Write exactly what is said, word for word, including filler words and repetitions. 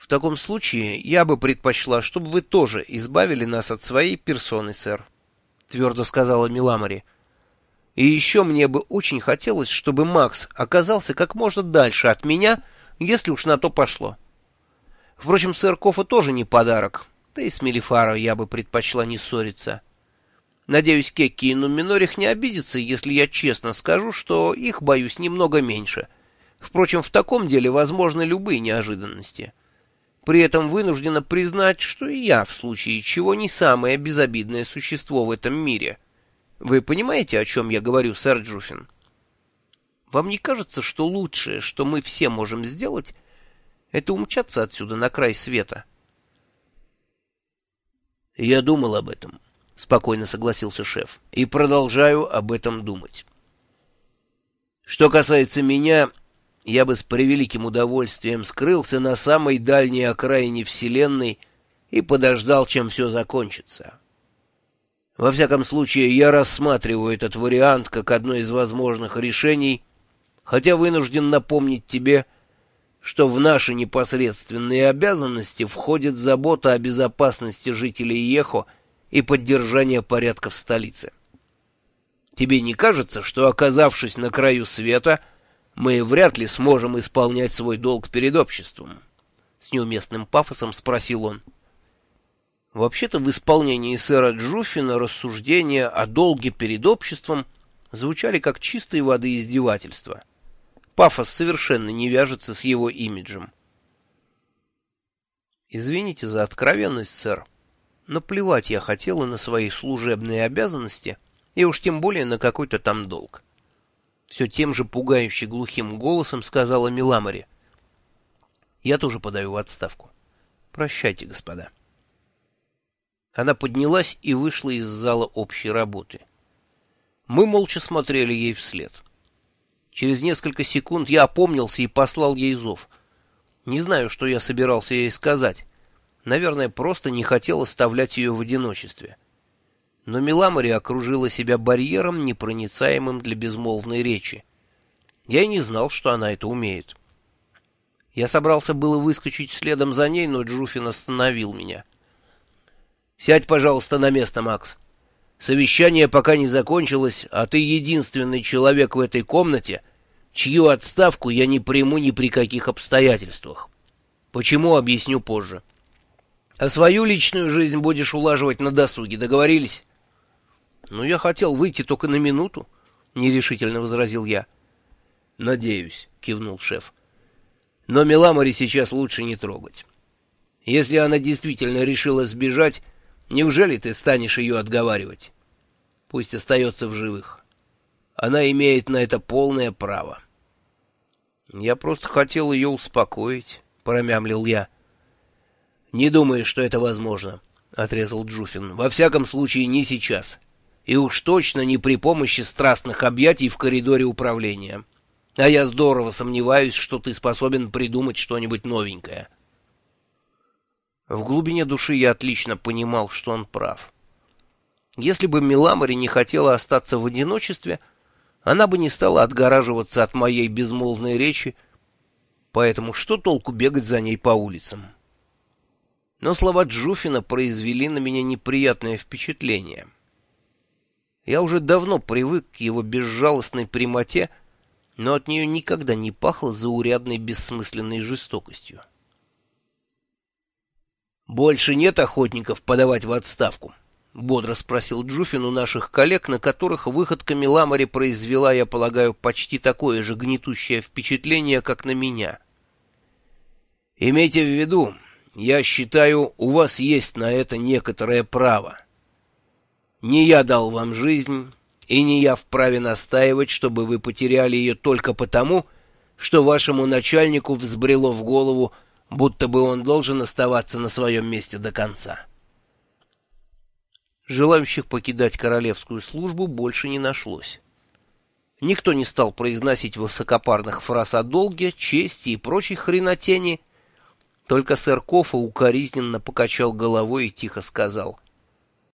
таком случае я бы предпочла, чтобы вы тоже избавили нас от своей персоны, сэр, — твердо сказала Миламари. И еще мне бы очень хотелось, чтобы Макс оказался как можно дальше от меня, если уж на то пошло. Впрочем, сэр Кофа тоже не подарок, да и с Мелифаро я бы предпочла не ссориться. Надеюсь, Кекки и Нуминорих не обидятся, если я честно скажу, что их боюсь немного меньше. Впрочем, в таком деле возможны любые неожиданности. При этом вынуждена признать, что и я, в случае чего, не самое безобидное существо в этом мире. Вы понимаете, о чем я говорю, сэр Джуффин? Вам не кажется, что лучшее, что мы все можем сделать, это умчаться отсюда на край света? Я думал об этом, — спокойно согласился шеф, — и продолжаю об этом думать. Что касается меня, я бы с превеликим удовольствием скрылся на самой дальней окраине Вселенной и подождал, чем все закончится. Во всяком случае, я рассматриваю этот вариант как одно из возможных решений, хотя вынужден напомнить тебе, что в наши непосредственные обязанности входит забота о безопасности жителей Ехо и поддержание порядка в столице. Тебе не кажется, что, оказавшись на краю света, мы вряд ли сможем исполнять свой долг перед обществом? С неуместным пафосом спросил он. Вообще-то в исполнении сэра Джуффина рассуждения о долге перед обществом звучали как чистой воды издевательства. Пафос совершенно не вяжется с его имиджем. Извините за откровенность, сэр, но плевать я хотела на свои служебные обязанности и уж тем более на какой-то там долг. Все тем же пугающе глухим голосом сказала Миламари. Я тоже подаю в отставку. Прощайте, господа. Она поднялась и вышла из зала общей работы. Мы молча смотрели ей вслед. Через несколько секунд я опомнился и послал ей зов. Не знаю, что я собирался ей сказать. Наверное, просто не хотел оставлять ее в одиночестве. Но Миламари окружила себя барьером, непроницаемым для безмолвной речи. Я и не знал, что она это умеет. Я собрался было выскочить следом за ней, но Джуффин остановил меня. «Сядь, пожалуйста, на место, Макс. Совещание пока не закончилось, а ты единственный человек в этой комнате, чью отставку я не приму ни при каких обстоятельствах. Почему, объясню позже. А свою личную жизнь будешь улаживать на досуге, договорились?» «Ну, я хотел выйти только на минуту», — нерешительно возразил я. «Надеюсь», — кивнул шеф. «Но Миламари сейчас лучше не трогать. Если она действительно решила сбежать, неужели ты станешь ее отговаривать? Пусть остается в живых. Она имеет на это полное право». «Я просто хотел ее успокоить», — промямлил я. «Не думаю, что это возможно», — отрезал Джуффин. «Во всяком случае, не сейчас. И уж точно не при помощи страстных объятий в коридоре управления. А я здорово сомневаюсь, что ты способен придумать что-нибудь новенькое». В глубине души я отлично понимал, что он прав. Если бы Миламари не хотела остаться в одиночестве, она бы не стала отгораживаться от моей безмолвной речи, поэтому что толку бегать за ней по улицам? Но слова Джуффина произвели на меня неприятное впечатление. Я уже давно привык к его безжалостной прямоте, но от нее никогда не пахло заурядной бессмысленной жестокостью. «Больше нет охотников подавать в отставку?» — бодро спросил Джуффин у наших коллег, на которых выходка Миламари произвела, я полагаю, почти такое же гнетущее впечатление, как на меня. «Имейте в виду, я считаю, у вас есть на это некоторое право. Не я дал вам жизнь, и не я вправе настаивать, чтобы вы потеряли ее только потому, что вашему начальнику взбрело в голову, будто бы он должен оставаться на своем месте до конца». Желающих покидать королевскую службу больше не нашлось. Никто не стал произносить высокопарных фраз о долге, чести и прочей хренотени. Только сэр Кофа укоризненно покачал головой и тихо сказал: